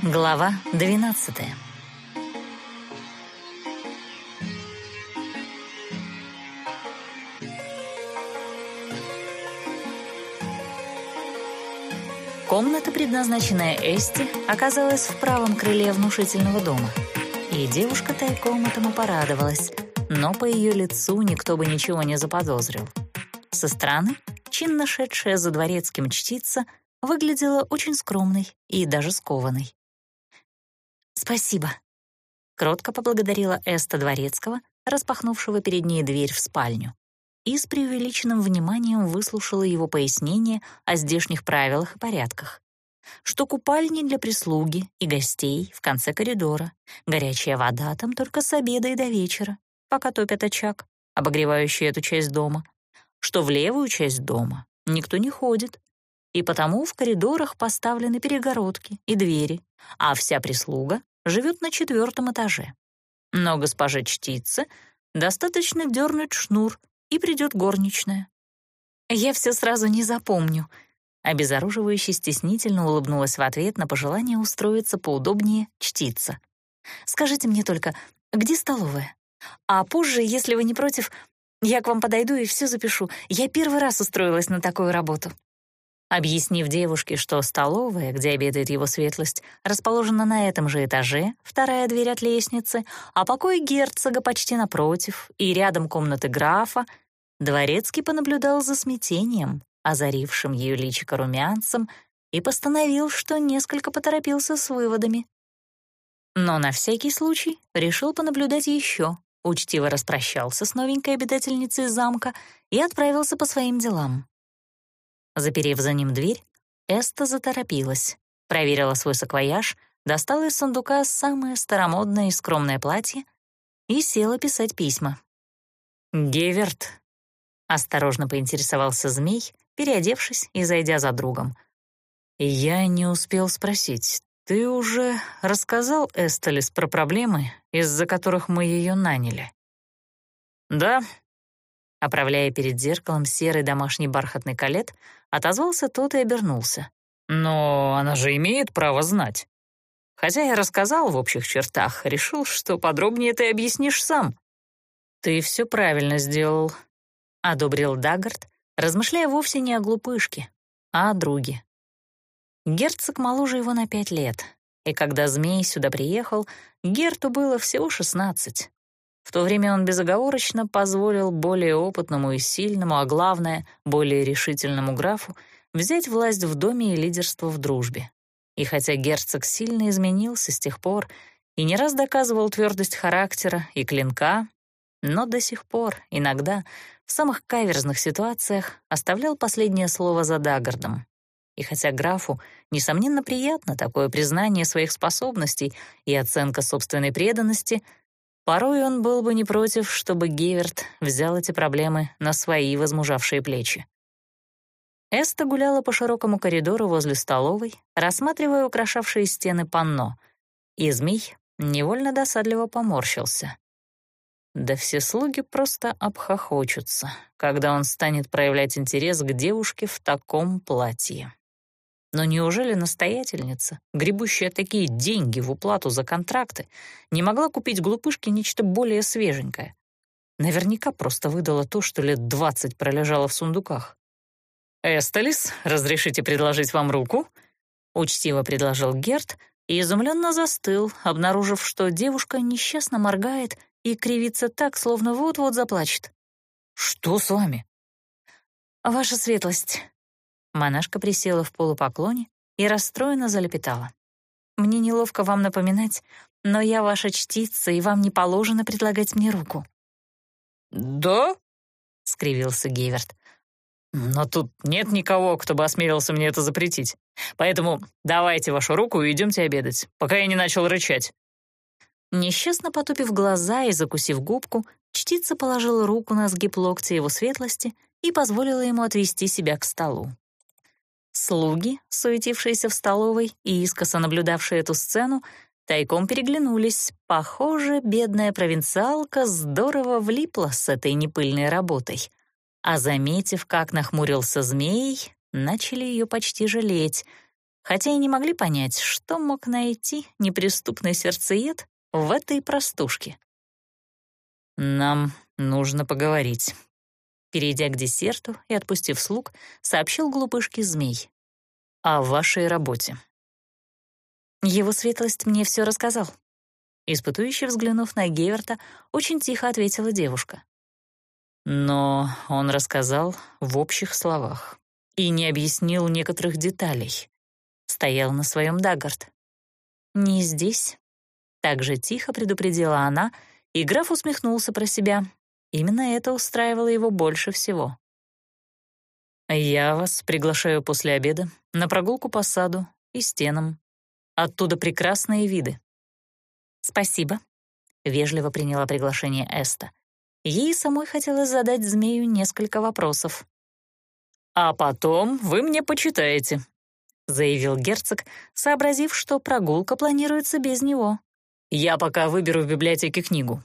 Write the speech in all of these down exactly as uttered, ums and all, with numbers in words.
Глава двенадцатая. Комната, предназначенная Эсте, оказалась в правом крыле внушительного дома, и девушка тайком этому порадовалась, но по ее лицу никто бы ничего не заподозрил. Со стороны чинно шедшая за дворецким чтица выглядела очень скромной и даже скованной. «Спасибо», — кротко поблагодарила Эста дворецкого, распахнувшего перед ней дверь в спальню, и с преувеличенным вниманием выслушала его пояснение о здешних правилах и порядках. Что купальни для прислуги и гостей в конце коридора, горячая вода там только с обеда и до вечера, пока топят очаг, обогревающий эту часть дома, что в левую часть дома никто не ходит, и потому в коридорах поставлены перегородки и двери, а вся прислуга живет на четвертом этаже. Но госпоже чтице достаточно дернуть шнур, и придет горничная. «Я все сразу не запомню», — обезоруживающе стеснительно улыбнулась в ответ на пожелание устроиться поудобнее чтица. «Скажите мне только, где столовая? А позже, если вы не против, я к вам подойду и все запишу. Я первый раз устроилась на такую работу». Объяснив девушке, что столовая, где обедает его светлость, расположена на этом же этаже, вторая дверь от лестницы, а покой герцога почти напротив и рядом комнаты графа, дворецкий понаблюдал за смятением, озарившим ее личико румянцем, и постановил, что несколько поторопился с выводами. Но на всякий случай решил понаблюдать еще, учтиво распрощался с новенькой обитательницей замка и отправился по своим делам. Заперев за ним дверь, Эста заторопилась, проверила свой саквояж, достала из сундука самое старомодное и скромное платье и села писать письма. «Геверт», — осторожно поинтересовался змей, переодевшись и зайдя за другом. «Я не успел спросить, ты уже рассказал Эстелис про проблемы, из-за которых мы ее наняли?» «Да», — оправляя перед зеркалом серый домашний бархатный калет, отозвался тот и обернулся. «Но она же имеет право знать. Хотя я рассказал в общих чертах, решил, что подробнее ты объяснишь сам». «Ты все правильно сделал», — одобрил Даггард, размышляя вовсе не о глупышке, а о друге. Герцог моложе его на пять лет, и когда змей сюда приехал, Герту было всего шестнадцать. В то время он безоговорочно позволил более опытному и сильному, а главное, более решительному графу взять власть в доме и лидерство в дружбе. И хотя герцог сильно изменился с тех пор и не раз доказывал твердость характера и клинка, но до сих пор иногда в самых каверзных ситуациях оставлял последнее слово за Даггардом. И хотя графу, несомненно, приятно такое признание своих способностей и оценка собственной преданности, порой он был бы не против, чтобы Геверт взял эти проблемы на свои возмужавшие плечи. Эста гуляла по широкому коридору возле столовой, рассматривая украшавшие стены панно, и змей невольно досадливо поморщился. Да все слуги просто обхохочутся, когда он станет проявлять интерес к девушке в таком платье. Но неужели настоятельница, гребущая такие деньги в уплату за контракты, не могла купить глупышке нечто более свеженькое? Наверняка просто выдала то, что лет двадцать пролежало в сундуках. «Эстелис, разрешите предложить вам руку?» — учтиво предложил Герт и изумленно застыл, обнаружив, что девушка несчастно моргает и кривится так, словно вот-вот заплачет. «Что с вами?» «Ваша светлость». Монашка присела в полупоклоне и расстроенно залепетала. «Мне неловко вам напоминать, но я ваша чтица, и вам не положено предлагать мне руку». «Да?» — скривился Геверт. «Но тут нет никого, кто бы осмелился мне это запретить. Поэтому давайте вашу руку и идемте обедать, пока я не начал рычать». Несчастно потупив глаза и закусив губку, чтица положила руку на сгиб локтя его светлости и позволила ему отвести себя к столу. Слуги, суетившиеся в столовой и искоса наблюдавшие эту сцену, тайком переглянулись. Похоже, бедная провинциалка здорово влипла с этой непыльной работой. А заметив, как нахмурился змей, начали ее почти жалеть. хотя и не могли понять, что мог найти неприступный сердцеед в этой простушке. «Нам нужно поговорить», — перейдя к десерту и отпустив слуг, сообщил глупышке змей. «О вашей работе». Его светлость мне все рассказал. Испытующе взглянув на Геверта, очень тихо ответила девушка. Но он рассказал в общих словах и не объяснил некоторых деталей. Стоял на своем Даггард. «Не здесь», — так же тихо предупредила она, и граф усмехнулся про себя. Именно это устраивало его больше всего. «Я вас приглашаю после обеда на прогулку по саду и стенам. Оттуда прекрасные виды». «Спасибо», — вежливо приняла приглашение Эста. Ей самой хотелось задать змею несколько вопросов. «А потом вы мне почитаете», — заявил герцог, сообразив, что прогулка планируется без него. «Я пока выберу в библиотеке книгу».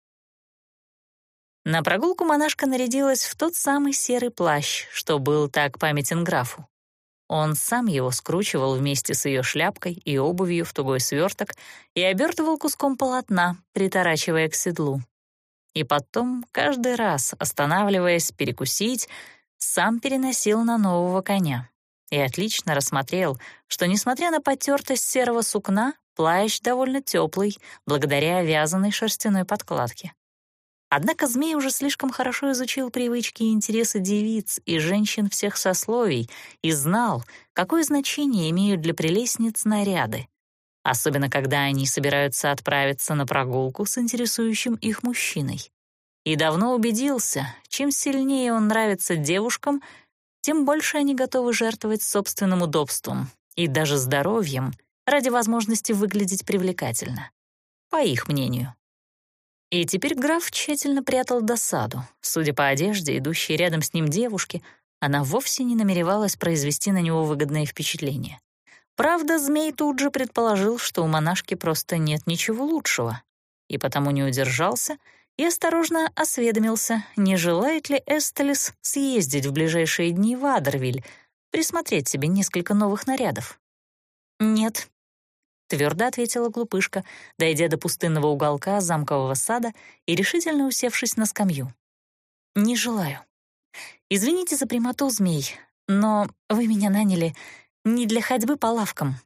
На прогулку монашка нарядилась в тот самый серый плащ, что был так памятен графу. Он сам его скручивал вместе с ее шляпкой и обувью в тугой сверток и обертывал куском полотна, приторачивая к седлу. И потом, каждый раз, останавливаясь перекусить, сам переносил на нового коня. И отлично рассмотрел, что, несмотря на потертость серого сукна, плащ довольно теплый, благодаря вязаной шерстяной подкладке. Однако змей уже слишком хорошо изучил привычки и интересы девиц и женщин всех сословий и знал, какое значение имеют для прелестниц наряды, особенно когда они собираются отправиться на прогулку с интересующим их мужчиной. И давно убедился, чем сильнее он нравится девушкам, тем больше они готовы жертвовать собственным удобством и даже здоровьем ради возможности выглядеть привлекательно, по их мнению. И теперь граф тщательно прятал досаду. Судя по одежде, идущей рядом с ним девушки, она вовсе не намеревалась произвести на него выгодное впечатление. Правда, змей тут же предположил, что у монашки просто нет ничего лучшего, и потому не удержался и осторожно осведомился, не желает ли Эстелис съездить в ближайшие дни в Адервиль, присмотреть себе несколько новых нарядов. «Нет», — твердо ответила глупышка, дойдя до пустынного уголка замкового сада и решительно усевшись на скамью. «Не желаю. Извините за прямоту, змей, но вы меня наняли не для ходьбы по лавкам».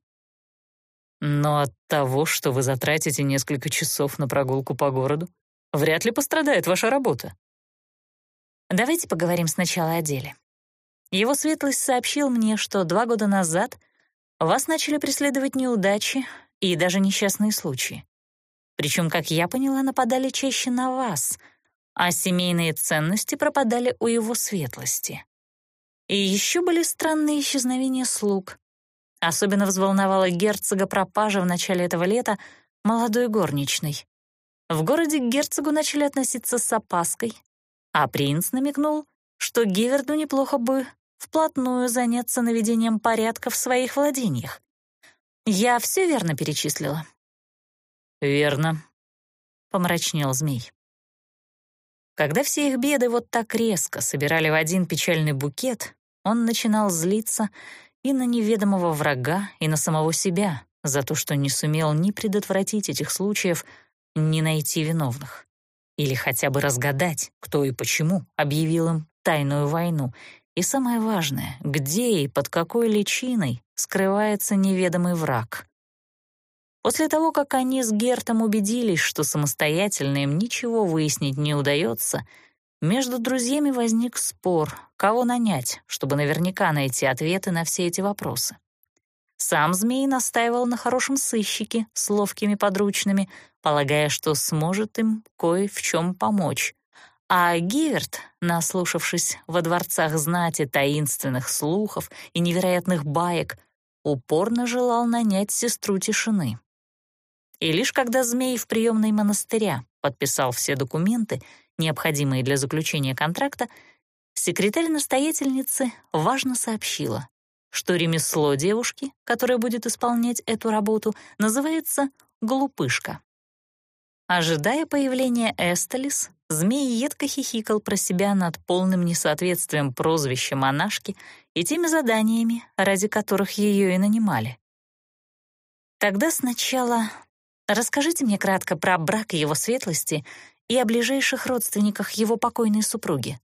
«Но от того, что вы затратите несколько часов на прогулку по городу, вряд ли пострадает ваша работа». «Давайте поговорим сначала о деле. Его светлость сообщил мне, что два года назад вас начали преследовать неудачи и даже несчастные случаи. Причем, как я поняла, нападали чаще на вас, а семейные ценности пропадали у его светлости. И еще были странные исчезновения слуг. Особенно взволновала герцога пропажа в начале этого лета молодой горничной. В городе к герцогу начали относиться с опаской, а принц намекнул, что Геверду неплохо бы вплотную заняться наведением порядка в своих владениях. Я все верно перечислила?» «Верно», — помрачнел змей. Когда все их беды вот так резко собирали в один печальный букет, он начинал злиться и на неведомого врага, и на самого себя за то, что не сумел ни предотвратить этих случаев, ни найти виновных. Или хотя бы разгадать, кто и почему объявил им тайную войну. И самое важное, где и под какой личиной скрывается неведомый враг. После того, как они с Гертом убедились, что самостоятельно им ничего выяснить не удается, между друзьями возник спор, кого нанять, чтобы наверняка найти ответы на все эти вопросы. Сам змей настаивал на хорошем сыщике с ловкими подручными, полагая, что сможет им кое в чем помочь. А Геверт, наслушавшись во дворцах знати таинственных слухов и невероятных баек, упорно желал нанять сестру тишины. И лишь когда змей в приемной монастыря подписал все документы, необходимые для заключения контракта, секретарь настоятельницы важно сообщила, что ремесло девушки, которая будет исполнять эту работу, называется «глупышка». Ожидая появления Эстелис, змей едко хихикал про себя над полным несоответствием прозвища монашки и теми заданиями, ради которых ее и нанимали. Тогда сначала расскажите мне кратко про брак его светлости и о ближайших родственниках его покойной супруги.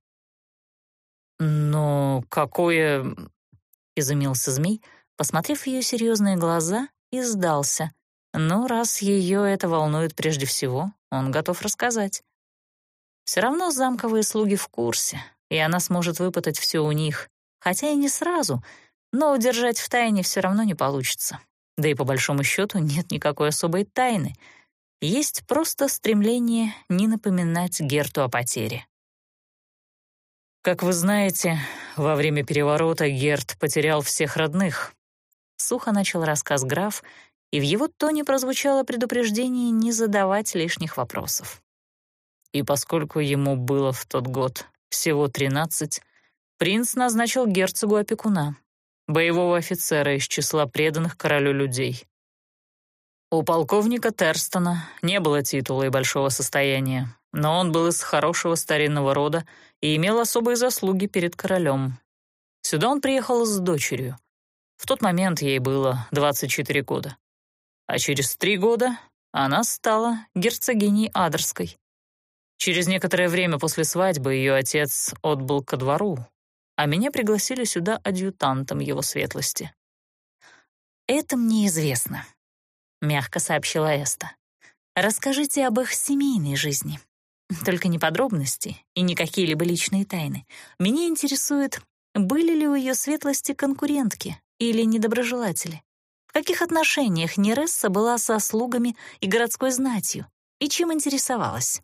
«Но какое...» — изумился змей, посмотрев в ее серьезные глаза, и сдался. Но раз ее это волнует прежде всего, он готов рассказать. Все равно замковые слуги в курсе, и она сможет выпытать все у них, хотя и не сразу, но удержать в тайне все равно не получится. Да и по большому счету нет никакой особой тайны. Есть просто стремление не напоминать Герту о потере. «Как вы знаете, во время переворота Герт потерял всех родных», — сухо начал рассказ граф, и в его тоне прозвучало предупреждение не задавать лишних вопросов. И поскольку ему было в тот год всего тринадцать, принц назначил герцогу опекуна, боевого офицера из числа преданных королю людей. У полковника Терстона не было титула и большого состояния, но он был из хорошего старинного рода и имел особые заслуги перед королем. Сюда он приехал с дочерью. В тот момент ей было двадцать четыре года. А через три года она стала герцогиней Адерской. Через некоторое время после свадьбы ее отец отбыл ко двору, а меня пригласили сюда адъютантом его светлости. «Это мне известно», — мягко сообщила Эста. «Расскажите об их семейной жизни. Только не подробности и не какие-либо личные тайны. Меня интересует, были ли у ее светлости конкурентки или недоброжелатели? В каких отношениях Нересса была со слугами и городской знатью, и чем интересовалась?»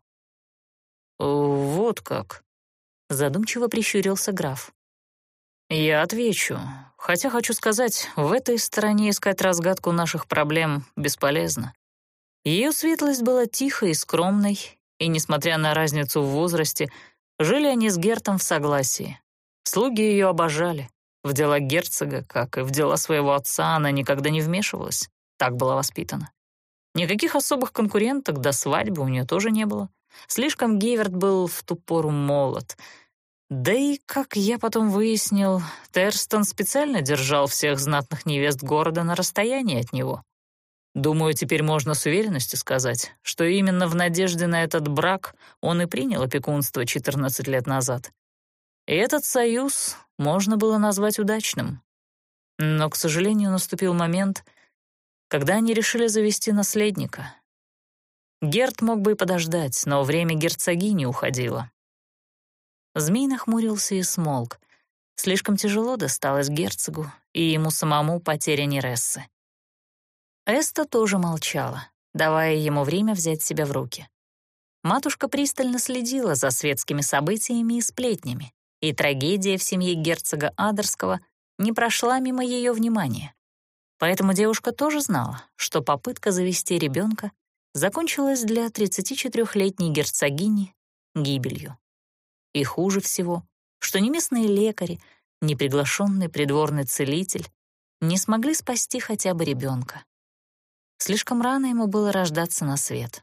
«Вот как», — задумчиво прищурился граф. «Я отвечу, хотя хочу сказать, в этой стороне искать разгадку наших проблем бесполезно. Ее светлость была тихой и скромной, и, несмотря на разницу в возрасте, жили они с Гертом в согласии. Слуги ее обожали. В дела герцога, как и в дела своего отца, она никогда не вмешивалась, так была воспитана. Никаких особых конкуренток до свадьбы у нее тоже не было. Слишком Гейверт был в ту пору молод. Да и, как я потом выяснил, Терстон специально держал всех знатных невест города на расстоянии от него. Думаю, теперь можно с уверенностью сказать, что именно в надежде на этот брак он и принял опекунство четырнадцать лет назад. И этот союз можно было назвать удачным. Но, к сожалению, наступил момент, когда они решили завести наследника. Герт мог бы и подождать, но время герцогини уходило. Змей нахмурился и смолк. Слишком тяжело досталось герцогу и ему самому потеря Нерессы. Эста тоже молчала, давая ему время взять себя в руки. Матушка пристально следила за светскими событиями и сплетнями, и трагедия в семье герцога Адерского не прошла мимо ее внимания. Поэтому девушка тоже знала, что попытка завести ребенка закончилась для тридцатичетырёхлетней герцогини гибелью. И хуже всего, что ни местные лекари, ни приглашенный придворный целитель не смогли спасти хотя бы ребенка. Слишком рано ему было рождаться на свет.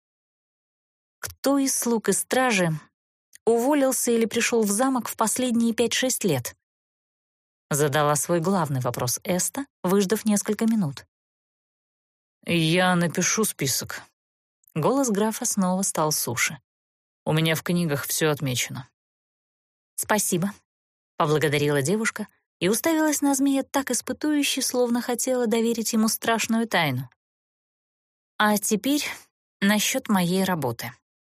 Кто из слуг и стражи уволился или пришел в замок в последние пять-шесть лет? Задала свой главный вопрос Эста, выждав несколько минут. «Я напишу список». Голос графа снова стал суше. «У меня в книгах все отмечено». «Спасибо», — поблагодарила девушка и уставилась на змея так испытующе, словно хотела доверить ему страшную тайну. «А теперь насчет моей работы».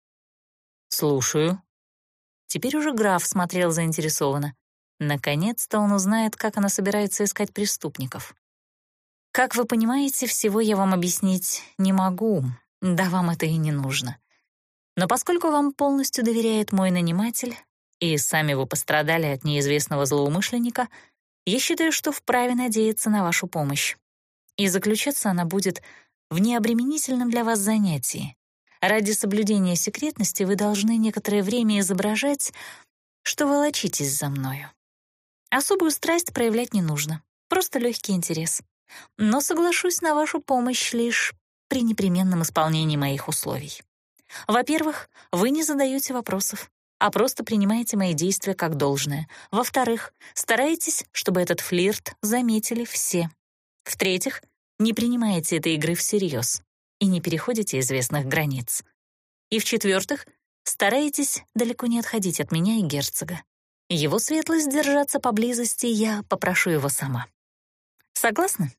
«Слушаю». Теперь уже граф смотрел заинтересованно. Наконец-то он узнает, как она собирается искать преступников. «Как вы понимаете, всего я вам объяснить не могу, да вам это и не нужно. Но поскольку вам полностью доверяет мой наниматель, и сами вы пострадали от неизвестного злоумышленника, я считаю, что вправе надеяться на вашу помощь. И заключаться она будет в необременительном для вас занятии. Ради соблюдения секретности вы должны некоторое время изображать, что волочитесь за мною. Особую страсть проявлять не нужно, просто легкий интерес. Но соглашусь на вашу помощь лишь при непременном исполнении моих условий. Во-первых, вы не задаете вопросов. а просто принимайте мои действия как должное. Во-вторых, старайтесь, чтобы этот флирт заметили все. В-третьих, не принимайте этой игры всерьез и не переходите известных границ. И в-четвертых, старайтесь далеко не отходить от меня и герцога. Его светлость держаться поблизости, я попрошу его сама. Согласны?»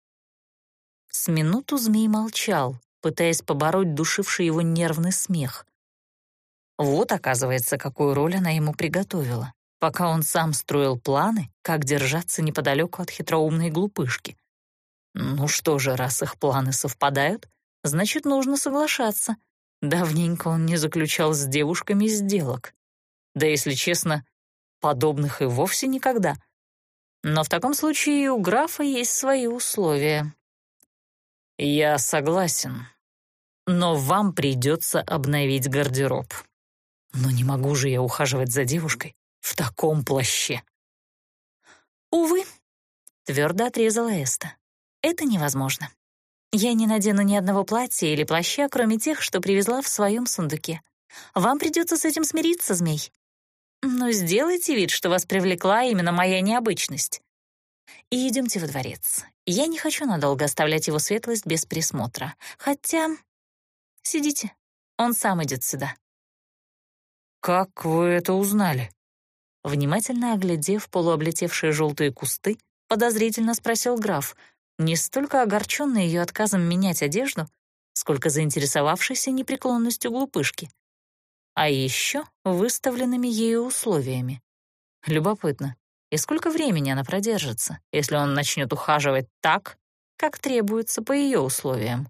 С минуту змей молчал, пытаясь побороть душивший его нервный смех. Вот, оказывается, какую роль она ему приготовила, пока он сам строил планы, как держаться неподалеку от хитроумной глупышки. Ну что же, раз их планы совпадают, значит, нужно соглашаться. Давненько он не заключал с девушками сделок. Да, если честно, подобных и вовсе никогда. Но в таком случае у графа есть свои условия. «Я согласен, но вам придется обновить гардероб. Но не могу же я ухаживать за девушкой в таком плаще». «Увы», — твердо отрезала Эста, — «это невозможно. Я не надену ни одного платья или плаща, кроме тех, что привезла в своем сундуке. Вам придется с этим смириться, змей. Но сделайте вид, что вас привлекла именно моя необычность. И идемте во дворец. Я не хочу надолго оставлять его светлость без присмотра. Хотя... Сидите, он сам идет сюда». «Как вы это узнали?» Внимательно оглядев полуоблетевшие желтые кусты, подозрительно спросил граф, не столько огорченный ее отказом менять одежду, сколько заинтересовавшийся непреклонностью глупышки, а еще выставленными ею условиями. Любопытно, и сколько времени она продержится, если он начнет ухаживать так, как требуется по ее условиям?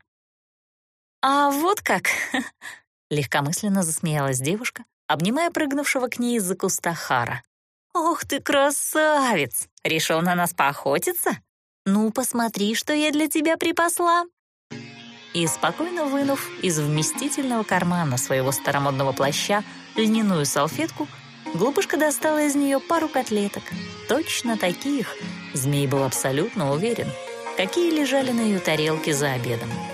«А вот как!» — легкомысленно засмеялась девушка, обнимая прыгнувшего к ней из-за куста Хара. «Ох ты, красавец! Решил на нас поохотиться? Ну, посмотри, что я для тебя припасла!» И, спокойно вынув из вместительного кармана своего старомодного плаща льняную салфетку, глупышка достала из нее пару котлеток, точно таких, змей был абсолютно уверен, какие лежали на ее тарелке за обедом.